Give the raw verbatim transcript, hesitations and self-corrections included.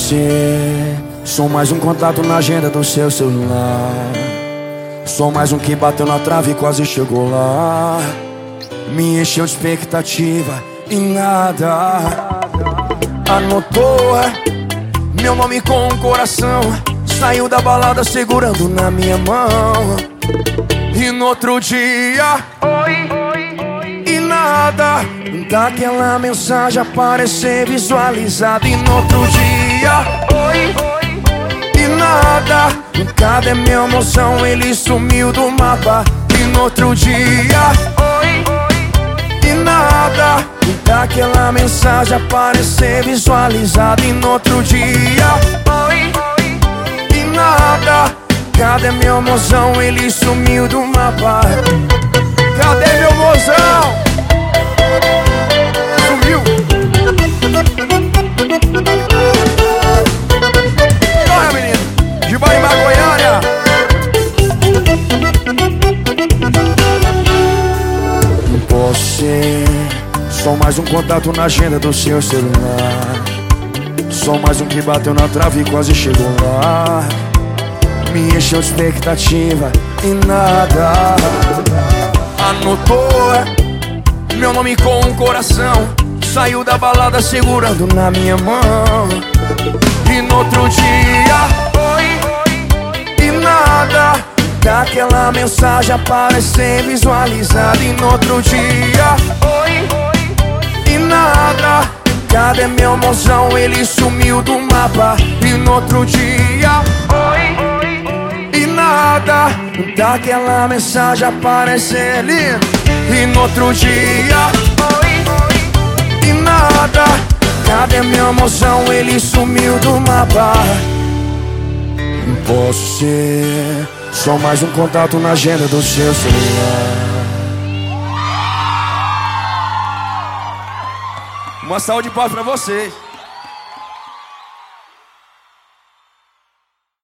Você, sou mais um contato na agenda do seu celular. Sou mais um que bateu na trave e quase chegou lá. Me encheu de expectativa e nada. Anotou meu nome com um coração. Saiu da balada segurando na minha mão. E no outro dia, oi, e nada daquela mensagem aparecer visualizada. E no outro dia, oi, e nada. Cadê meu mozão? Ele sumiu do mapa. E no outro dia, oi, e nada daquela mensagem aparecer visualizada. E no outro dia, oi, e nada. Cadê meu mozão? Ele sumiu do mapa. Cadê meu mozão? Sumiu. Olha, menino, de Barimbá, Goiânia. Você, sou mais um contato na agenda do seu celular. Sou mais um que bateu na trave e quase chegou lá. Me encheu de expectativa e nada. Anotou meu nome com um coração. Saiu da balada segurando na minha mão. E no outro dia, oi, e nada daquela mensagem aparecer visualizada. E no outro dia, oi, e nada. Cadê meu mozão? Ele sumiu do mapa. E no outro dia, oi, nada daquela mensagem aparecer ali. E no outro dia, oi, e nada. Cadê meu mozão? Ele sumiu do mapa. Você, só mais um contato na agenda do seu celular. Uma salva de palmas pra vocês.